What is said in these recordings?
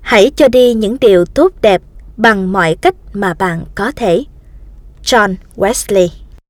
Hãy cho đi những điều tốt đẹp bằng mọi cách mà bạn có thể. John Wesley.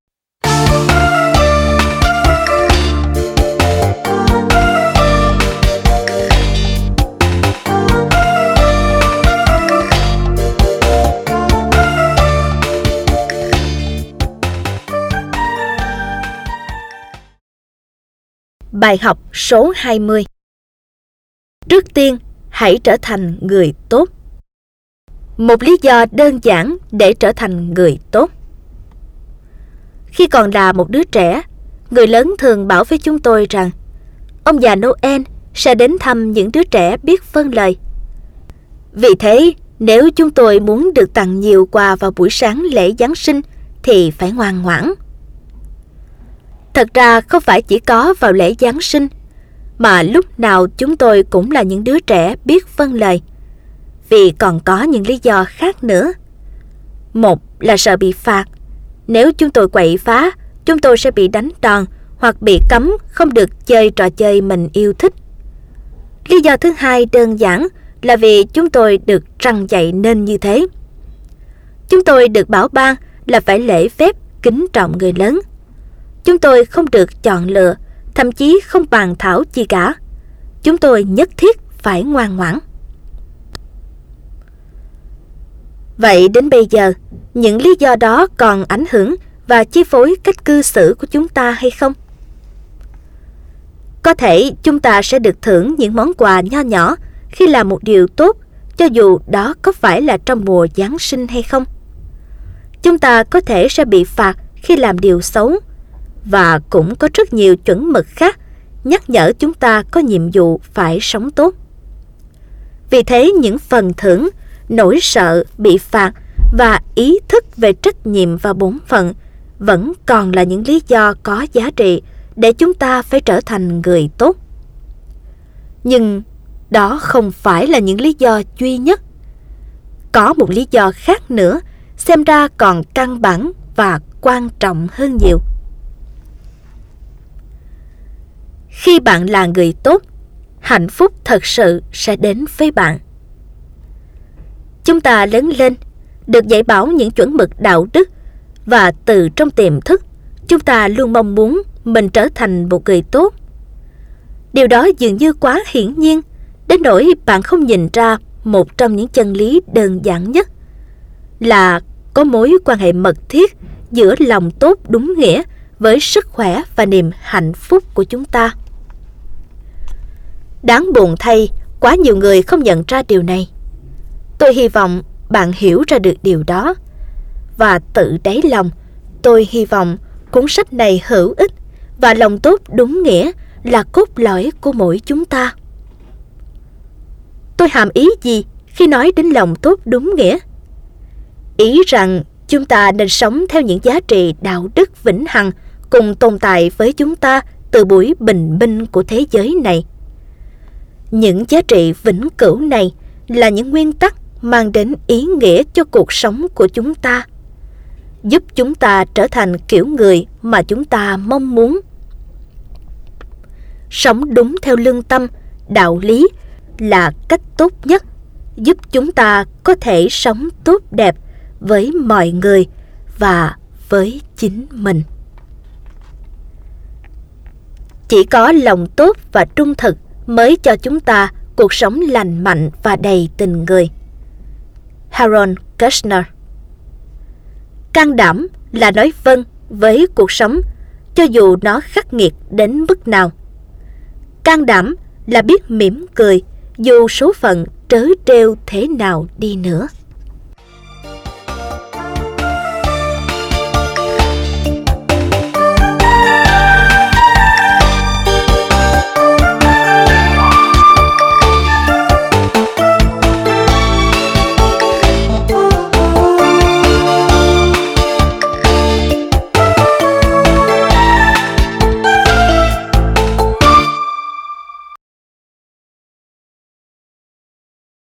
Bài học số 20. Trước tiên, hãy trở thành người tốt. Một lý do đơn giản để trở thành người tốt. Khi còn là một đứa trẻ, người lớn thường bảo với chúng tôi rằng ông già Noel sẽ đến thăm những đứa trẻ biết vâng lời. Vì thế, nếu chúng tôi muốn được tặng nhiều quà vào buổi sáng lễ Giáng sinh thì phải ngoan ngoãn. Thật ra không phải chỉ có vào lễ Giáng sinh, mà lúc nào chúng tôi cũng là những đứa trẻ biết vâng lời. Vì còn có những lý do khác nữa. Một là sợ bị phạt. Nếu chúng tôi quậy phá, chúng tôi sẽ bị đánh đòn hoặc bị cấm không được chơi trò chơi mình yêu thích. Lý do thứ hai đơn giản là vì chúng tôi được răn dạy nên như thế. Chúng tôi được bảo ban là phải lễ phép kính trọng người lớn. Chúng tôi không được chọn lựa, thậm chí không bàn thảo gì cả. Chúng tôi nhất thiết phải ngoan ngoãn. Vậy đến bây giờ, những lý do đó còn ảnh hưởng và chi phối cách cư xử của chúng ta hay không? Có thể chúng ta sẽ được thưởng những món quà nho nhỏ khi làm một điều tốt, cho dù đó có phải là trong mùa Giáng sinh hay không. Chúng ta có thể sẽ bị phạt khi làm điều xấu, và cũng có rất nhiều chuẩn mực khác nhắc nhở chúng ta có nhiệm vụ phải sống tốt. Vì thế những phần thưởng, nỗi sợ bị phạt và ý thức về trách nhiệm và bổn phận vẫn còn là những lý do có giá trị để chúng ta phải trở thành người tốt. Nhưng đó không phải là những lý do duy nhất. Có một lý do khác nữa, xem ra còn căn bản và quan trọng hơn nhiều. Khi bạn là người tốt, hạnh phúc thật sự sẽ đến với bạn. Chúng ta lớn lên, được dạy bảo những chuẩn mực đạo đức, và từ trong tiềm thức, chúng ta luôn mong muốn mình trở thành một người tốt. Điều đó dường như quá hiển nhiên, đến nỗi bạn không nhìn ra một trong những chân lý đơn giản nhất là có mối quan hệ mật thiết giữa lòng tốt đúng nghĩa với sức khỏe và niềm hạnh phúc của chúng ta. Đáng buồn thay, quá nhiều người không nhận ra điều này. Tôi hy vọng bạn hiểu ra được điều đó. Và tự đáy lòng, tôi hy vọng cuốn sách này hữu ích và lòng tốt đúng nghĩa là cốt lõi của mỗi chúng ta. Tôi hàm ý gì khi nói đến lòng tốt đúng nghĩa? Ý rằng chúng ta nên sống theo những giá trị đạo đức vĩnh hằng cùng tồn tại với chúng ta từ buổi bình minh của thế giới này. Những giá trị vĩnh cửu này là những nguyên tắc mang đến ý nghĩa cho cuộc sống của chúng ta, giúp chúng ta trở thành kiểu người mà chúng ta mong muốn. Sống đúng theo lương tâm, đạo lý là cách tốt nhất giúp chúng ta có thể sống tốt đẹp với mọi người và với chính mình. Chỉ có lòng tốt và trung thực mới cho chúng ta cuộc sống lành mạnh và đầy tình người. Harold Kushner. Can đảm là nói vâng với cuộc sống, cho dù nó khắc nghiệt đến mức nào. Can đảm là biết mỉm cười, dù số phận trớ trêu thế nào đi nữa.